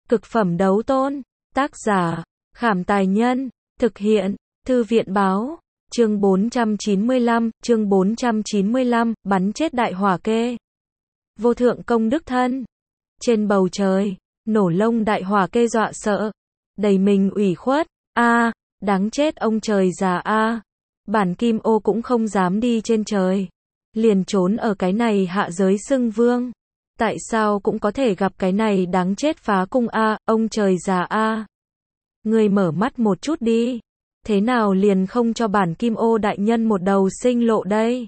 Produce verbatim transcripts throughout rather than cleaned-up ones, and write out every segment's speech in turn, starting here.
Cực phẩm đấu tôn. Tác giả, Khảm Tài Nhân. Thực hiện, Thư viện Báo. Chương bốn trăm chín mươi lăm, chương bốn trăm chín mươi lăm, bắn chết đại hỏa kê. Vô thượng công đức thân. Trên bầu trời, nổ lông đại hỏa kê dọa sợ. Đầy mình ủy khuất. A, đáng chết ông trời già a. Bản Kim Ô cũng không dám đi trên trời. Liền trốn ở cái này hạ giới xưng vương. Tại sao cũng có thể gặp cái này đáng chết phá cung a, ông trời già a. Người mở mắt một chút đi. Thế nào liền không cho bản Kim Ô đại nhân một đầu sinh lộ đây?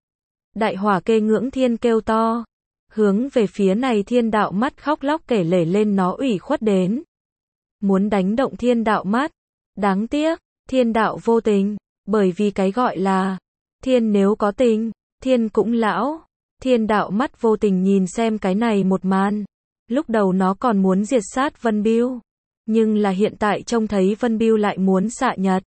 Đại hỏa kê ngưỡng thiên kêu to. Hướng về phía này thiên đạo mắt khóc lóc kể lể lên nó ủy khuất đến. Muốn đánh động thiên đạo mắt. Đáng tiếc, thiên đạo vô tình. Bởi vì cái gọi là thiên nếu có tình, thiên cũng lão. Thiên đạo mắt vô tình nhìn xem cái này một màn. Lúc đầu nó còn muốn diệt sát Vân Bưu. Nhưng là hiện tại trông thấy Vân Bưu lại muốn xạ nhật.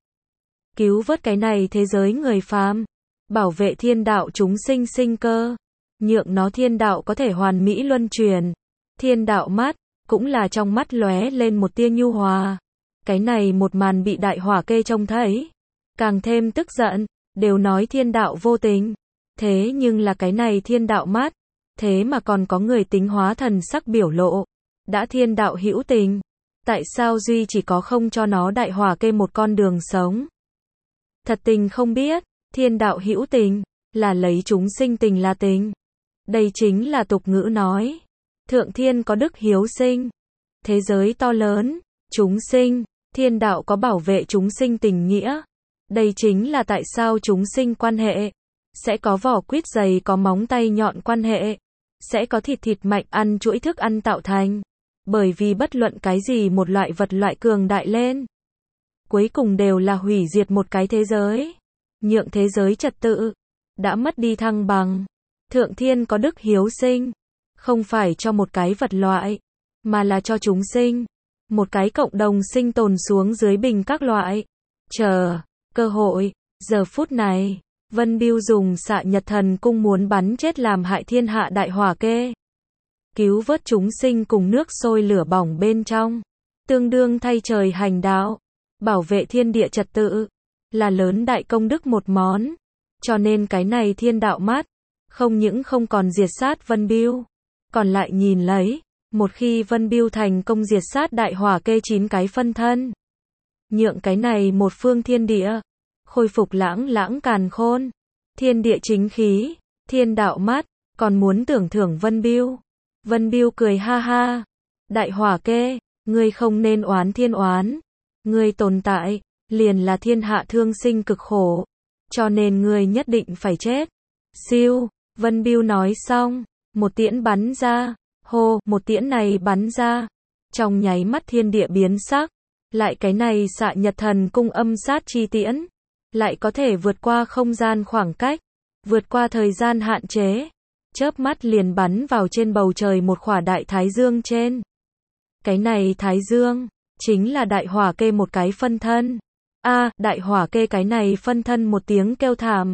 Cứu vớt cái này thế giới người phàm. Bảo vệ thiên đạo chúng sinh sinh cơ. Nhượng nó thiên đạo có thể hoàn mỹ luân truyền. Thiên đạo mắt, cũng là trong mắt lóe lên một tia nhu hòa. Cái này một màn bị đại hỏa kê trông thấy. Càng thêm tức giận, đều nói thiên đạo vô tình. Thế nhưng là cái này thiên đạo mắt. Thế mà còn có người tính hóa thần sắc biểu lộ. Đã thiên đạo hữu tình. Tại sao duy chỉ có không cho nó đại hỏa kê một con đường sống? Thật tình không biết, thiên đạo hữu tình, là lấy chúng sinh tình là tình. Đây chính là tục ngữ nói. Thượng thiên có đức hiếu sinh. Thế giới to lớn, chúng sinh, thiên đạo có bảo vệ chúng sinh tình nghĩa. Đây chính là tại sao chúng sinh quan hệ. Sẽ có vỏ quýt dày có móng tay nhọn quan hệ. Sẽ có thịt thịt mạnh ăn chuỗi thức ăn tạo thành. Bởi vì bất luận cái gì một loại vật loại cường đại lên. Cuối cùng đều là hủy diệt một cái thế giới. Nhượng thế giới trật tự. Đã mất đi thăng bằng. Thượng thiên có đức hiếu sinh. Không phải cho một cái vật loại. Mà là cho chúng sinh. Một cái cộng đồng sinh tồn xuống dưới bình các loại. Chờ, cơ hội, giờ phút này. Vân Bưu dùng xạ nhật thần cung muốn bắn chết làm hại thiên hạ đại hỏa kê. Cứu vớt chúng sinh cùng nước sôi lửa bỏng bên trong. Tương đương thay trời hành đạo. Bảo vệ thiên địa trật tự. Là lớn đại công đức một món. Cho nên cái này thiên đạo mắt. Không những không còn diệt sát Vân Bưu. Còn lại nhìn lấy. Một khi Vân Bưu thành công diệt sát đại hỏa kê chín cái phân thân. Nhượng cái này một phương thiên địa. Khôi phục lãng lãng càn khôn. Thiên địa chính khí. Thiên đạo mắt. Còn muốn tưởng thưởng Vân Bưu. Vân Bưu cười ha ha. Đại hỏa kê. Ngươi không nên oán thiên oán. Ngươi tồn tại. Liền là thiên hạ thương sinh cực khổ. Cho nên ngươi nhất định phải chết. Siêu. Vân Bưu nói xong. Một tiễn bắn ra. Hô. Một tiễn này bắn ra. Trong nháy mắt thiên địa biến sắc. Lại cái này xạ nhật thần cung âm sát chi tiễn. Lại có thể vượt qua không gian khoảng cách. Vượt qua thời gian hạn chế. Chớp mắt liền bắn vào trên bầu trời một khỏa đại thái dương trên. Cái này thái dương. Chính là đại hỏa kê một cái phân thân. A, đại hỏa kê cái này phân thân một tiếng kêu thảm.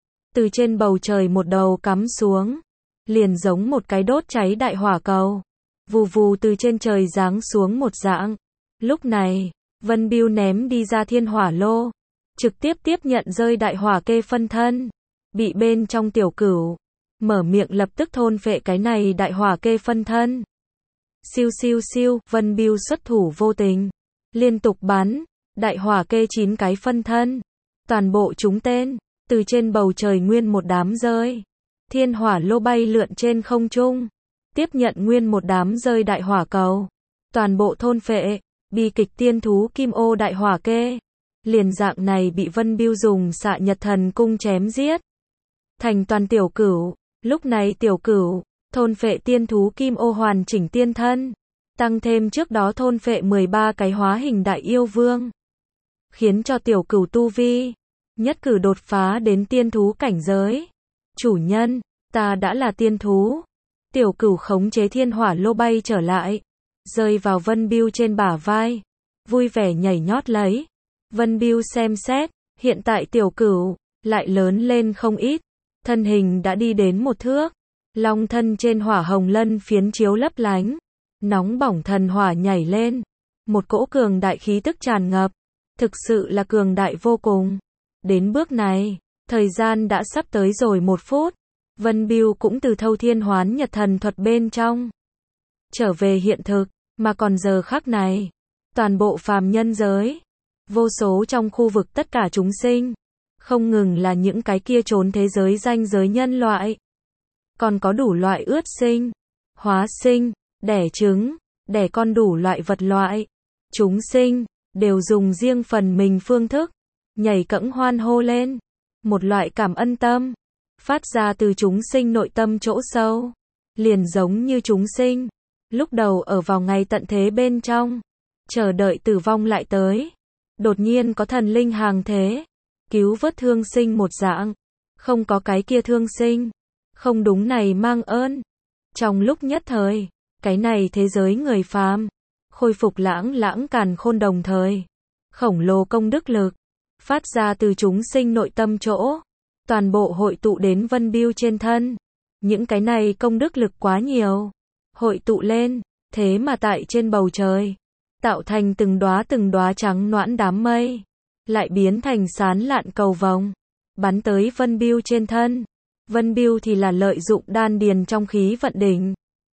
Từ trên bầu trời một đầu cắm xuống. Liền giống một cái đốt cháy đại hỏa cầu. Vù vù từ trên trời giáng xuống một dạng. Lúc này, Vân Bưu ném đi ra thiên hỏa lô. Trực tiếp tiếp nhận rơi đại hỏa kê phân thân. Bị bên trong tiểu cửu. Mở miệng lập tức thôn phệ cái này đại hỏa kê phân thân. Siêu siêu siêu, Vân Bưu xuất thủ vô tình. Liên tục bắn. Đại hỏa kê chín cái phân thân. Toàn bộ chúng tên. Từ trên bầu trời nguyên một đám rơi. Thiên hỏa lô bay lượn trên không trung. Tiếp nhận nguyên một đám rơi đại hỏa cầu. Toàn bộ thôn phệ. Bi kịch tiên thú Kim Ô đại hỏa kê. Liền dạng này bị Vân Bưu dùng xạ nhật thần cung chém giết. Thành toàn tiểu cửu. Lúc này tiểu cửu. Thôn phệ tiên thú Kim Ô hoàn chỉnh tiên thân. Tăng thêm trước đó thôn phệ mười ba cái hóa hình đại yêu vương. Khiến cho tiểu cửu tu vi. Nhất cử đột phá đến tiên thú cảnh giới. Chủ nhân, ta đã là tiên thú. Tiểu cửu khống chế thiên hỏa lô bay trở lại. Rơi vào Vân Bưu trên bả vai. Vui vẻ nhảy nhót lấy. Vân Bưu xem xét. Hiện tại tiểu cửu. Lại lớn lên không ít. Thân hình đã đi đến một thước. Long thân trên hỏa hồng lân phiến chiếu lấp lánh. Nóng bỏng thần hỏa nhảy lên, một cỗ cường đại khí tức tràn ngập, thực sự là cường đại vô cùng. Đến bước này, thời gian đã sắp tới rồi một phút, Vân Bưu cũng từ thâu thiên hoán nhật thần thuật bên trong trở về hiện thực, mà còn giờ khắc này, toàn bộ phàm nhân giới, vô số trong khu vực tất cả chúng sinh, không ngừng là những cái kia trốn thế giới ranh giới nhân loại, còn có đủ loại ướt sinh, hóa sinh, đẻ trứng, đẻ con đủ loại vật loại, chúng sinh, đều dùng riêng phần mình phương thức, nhảy cẫng hoan hô lên, một loại cảm ân tâm, phát ra từ chúng sinh nội tâm chỗ sâu, liền giống như chúng sinh, lúc đầu ở vào ngày tận thế bên trong, chờ đợi tử vong lại tới, đột nhiên có thần linh hàng thế, cứu vớt thương sinh một dạng, không có cái kia thương sinh, không đúng này mang ơn. Trong lúc nhất thời, cái này thế giới người phàm, khôi phục lãng lãng càn khôn đồng thời, khổng lồ công đức lực, phát ra từ chúng sinh nội tâm chỗ, toàn bộ hội tụ đến Vân Bưu trên thân. Những cái này công đức lực quá nhiều, hội tụ lên, thế mà tại trên bầu trời, tạo thành từng đóa từng đóa trắng noãn đám mây, lại biến thành sán lạn cầu vồng, bắn tới Vân Bưu trên thân. Vân Bưu thì là lợi dụng đan điền trong khí vận đỉnh,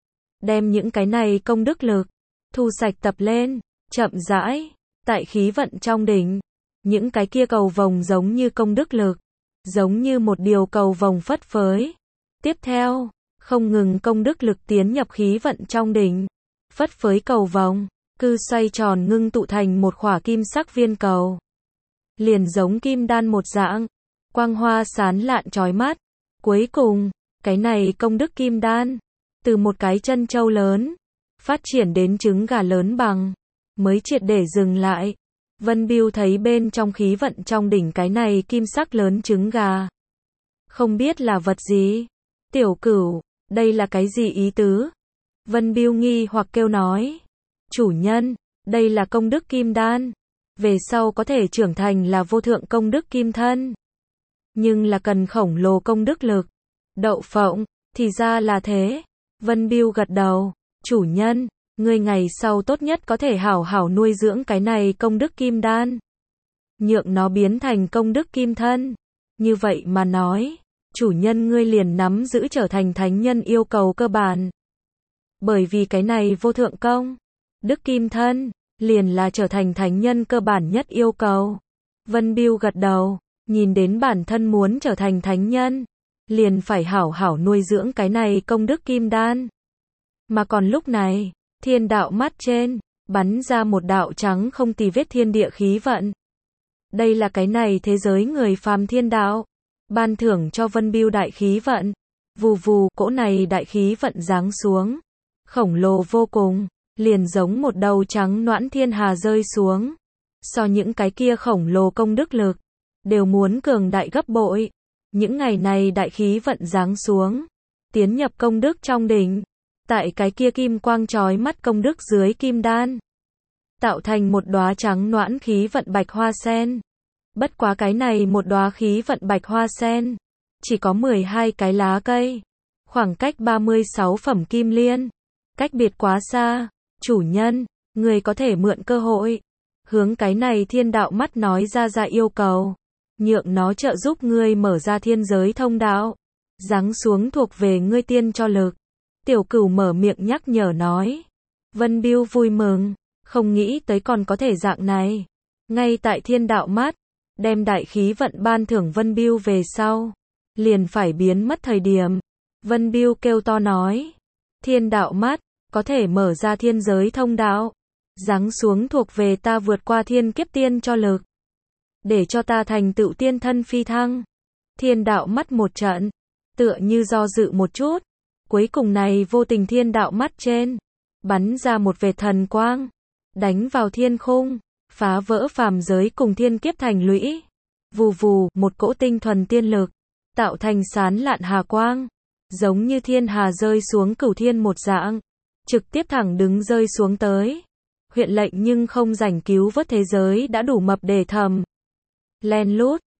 đem những cái này công đức lực thu sạch tập lên, chậm rãi, tại khí vận trong đỉnh, những cái kia cầu vồng giống như công đức lực, giống như một điều cầu vồng phất phới. Tiếp theo, không ngừng công đức lực tiến nhập khí vận trong đỉnh, phất phới cầu vồng, cứ xoay tròn ngưng tụ thành một khỏa kim sắc viên cầu. Liền giống kim đan một dạng, quang hoa sán lạn chói mắt. Cuối cùng, cái này công đức kim đan, từ một cái chân châu lớn, phát triển đến trứng gà lớn bằng, mới triệt để dừng lại. Vân Bưu thấy bên trong khí vận trong đỉnh cái này kim sắc lớn trứng gà. Không biết là vật gì. Tiểu Cửu, đây là cái gì ý tứ? Vân Bưu nghi hoặc kêu nói. Chủ nhân, đây là công đức kim đan. Về sau có thể trưởng thành là vô thượng công đức kim thân. Nhưng là cần khổng lồ công đức lực. Đậu phộng, thì ra là thế. Vân Bưu gật đầu. Chủ nhân, ngươi ngày sau tốt nhất có thể hảo hảo nuôi dưỡng cái này công đức kim đan. Nhượng nó biến thành công đức kim thân. Như vậy mà nói, chủ nhân ngươi liền nắm giữ trở thành thánh nhân yêu cầu cơ bản. Bởi vì cái này vô thượng công, đức kim thân, liền là trở thành thánh nhân cơ bản nhất yêu cầu. Vân Bưu gật đầu, nhìn đến bản thân muốn trở thành thánh nhân, liền phải hảo hảo nuôi dưỡng cái này công đức kim đan. Mà còn lúc này, thiên đạo mắt trên, bắn ra một đạo trắng không tì vết thiên địa khí vận. Đây là cái này thế giới người phàm thiên đạo, ban thưởng cho Vân Bưu đại khí vận. Vù vù, cỗ này đại khí vận giáng xuống, khổng lồ vô cùng, liền giống một đầu trắng noãn thiên hà rơi xuống. So những cái kia khổng lồ công đức lực, đều muốn cường đại gấp bội. Những ngày này đại khí vận giáng xuống, tiến nhập công đức trong đỉnh, tại cái kia kim quang chói mắt công đức dưới kim đan, tạo thành một đóa trắng noãn khí vận bạch hoa sen. Bất quá cái này một đóa khí vận bạch hoa sen, chỉ có mười hai cái lá cây, khoảng cách ba mươi sáu phẩm kim liên, cách biệt quá xa. Chủ nhân, người có thể mượn cơ hội, hướng cái này thiên đạo mắt nói ra ra yêu cầu, nhượng nó trợ giúp ngươi mở ra thiên giới thông đạo, giáng xuống thuộc về ngươi tiên cho lực. Tiểu Cửu mở miệng nhắc nhở nói. Vân Bưu vui mừng, không nghĩ tới còn có thể dạng này. Ngay tại thiên đạo mắt, đem đại khí vận ban thưởng Vân Bưu về sau, liền phải biến mất thời điểm. Vân Bưu kêu to nói. Thiên đạo mắt, có thể mở ra thiên giới thông đạo, giáng xuống thuộc về ta vượt qua thiên kiếp tiên cho lực, để cho ta thành tựu tiên thân phi thăng. Thiên đạo mắt một trận, tựa như do dự một chút, cuối cùng này vô tình thiên đạo mắt trên, bắn ra một vệt thần quang, đánh vào thiên khung, phá vỡ phàm giới cùng thiên kiếp thành lũy. Vù vù, một cỗ tinh thuần tiên lực, tạo thành sán lạn hà quang, giống như thiên hà rơi xuống cửu thiên một dạng, trực tiếp thẳng đứng rơi xuống tới. Huyện lệnh nhưng không rảnh cứu vớt thế giới đã đủ mập để thầm. Len lút,